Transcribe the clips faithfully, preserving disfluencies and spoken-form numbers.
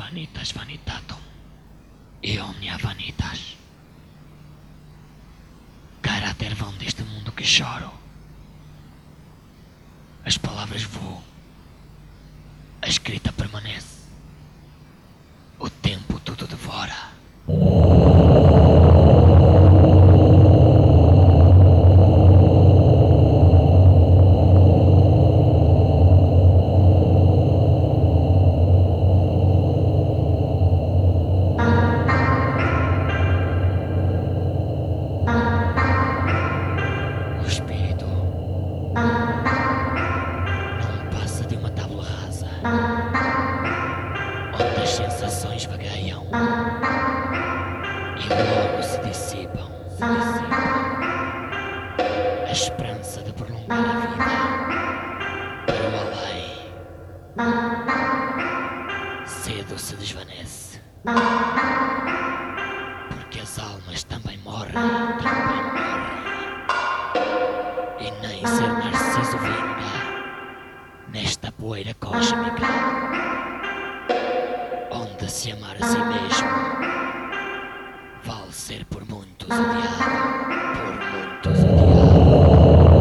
Vanitas vanitatum e omnia vanitas. Caráter vão deste mundo que choro. As palavras voam, a escrita permanece. O tempo tudo devora. O espírito não passa de uma tábua rasa, onde as sensações vagueiam e logo se dissipam, se dissipam. A esperança de prolongar a vida para o além cedo se desvanece, porque as almas também morrem, também morrem. E nem ser Narciso vinga nesta poeira cósmica, onde se amar a si mesmo vale ser por muitos odiado, por muitos odiado.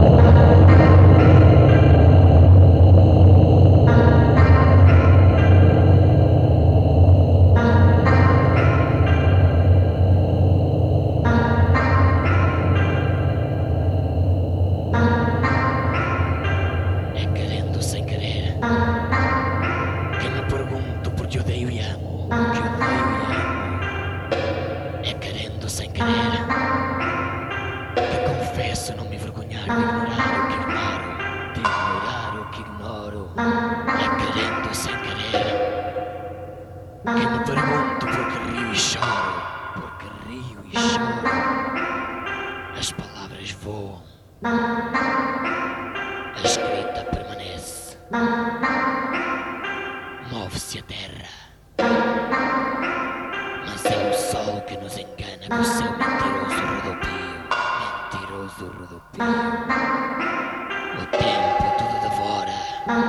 É querendo sem querer que me pergunto porque odeio e amo, que odeio e amo. É querendo sem querer que confesso não me envergonhar de ignorar o que ignoro, de ignorar o que ignoro. É querendo sem querer que me pergunto porque rio e choro, porque rio e choro. As palavras voam, a escrita permanece, move-se a terra, mas é o sol que nos engana com o seu mentiroso rodopio, mentiroso rodopio. O tempo tudo devora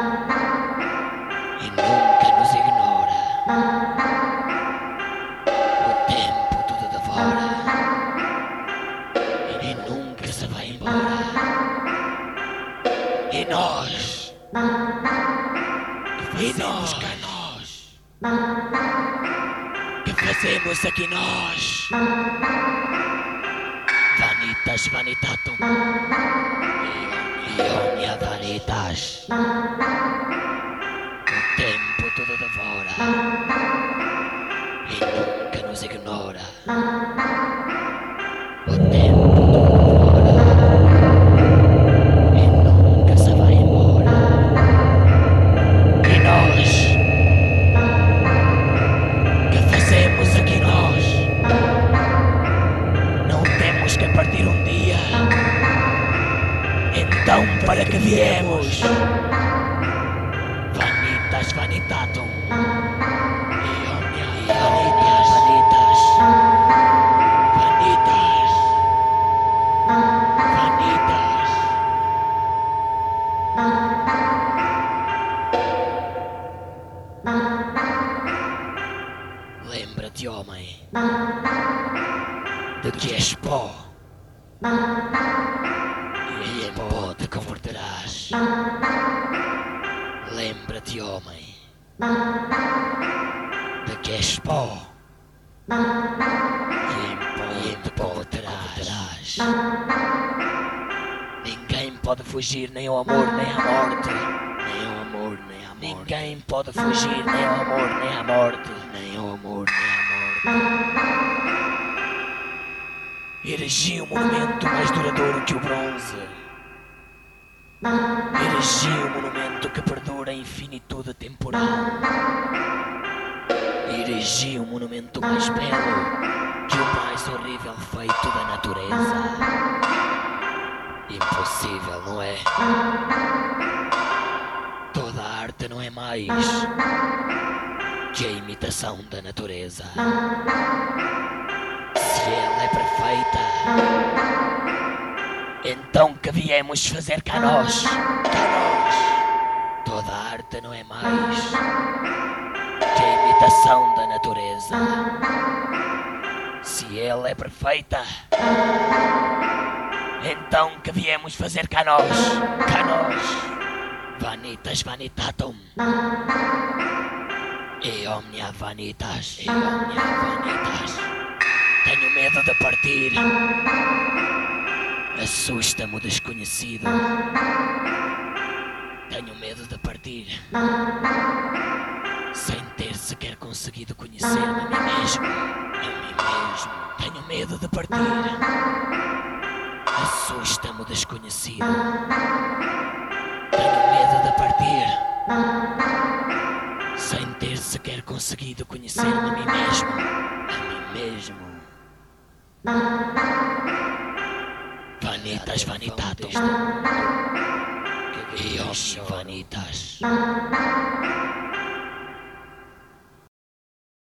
e nunca nos ignora. O tempo tudo devora e nunca se vai embora. E nós? Que fazemos cá nós? Que fazemos aqui nós? Vanitas vanitatum e omnia vanitas. O tempo tudo devora e nunca nos ignora. O tempo tudo devora e nunca se vai embora. E nós? Que fazemos aqui nós? Não temos que partir um dia. Então para que viemos? Vanitas vanitatum e omnia vanitas, vanitas, vanitas, vanitas. Lembra-te, homem, de que és pó, e em pó te converterás. Lembra-te, homem, de que és pó, e em pó, e em pó te converterás. Ninguém pode fugir nem ao amor nem à morte, nem ao amor nem à morte. Ninguém pode fugir nem ao amor nem à morte, nem ao amor nem à morte. Erigi um monumento mais duradouro que o bronze. Erigi um monumento que perdura a infinitude temporal. Erigi um monumento mais belo que o mais horrível feito da natureza. Impossível, não é? Toda a arte não é mais que a imitação da natureza. Se ela é perfeita, então que viemos fazer cá nós? Cá nós? Toda a arte não é mais que a imitação criação da natureza. Se ela é perfeita, então que viemos fazer cá nós, cá nós, vanitas vanitatum, e omnia vanitas, e omnia vanitas. Tenho medo de partir, assusta-me o desconhecido. Tenho medo de partir, sem ter sequer conseguido conhecer-me a mim mesmo, a mim mesmo. Tenho medo de partir, assusta-me o desconhecido. Tenho medo de partir, sem ter sequer conseguido conhecer-me a mim mesmo, a mim mesmo. Vanitas vanitatum, e omni vanitas.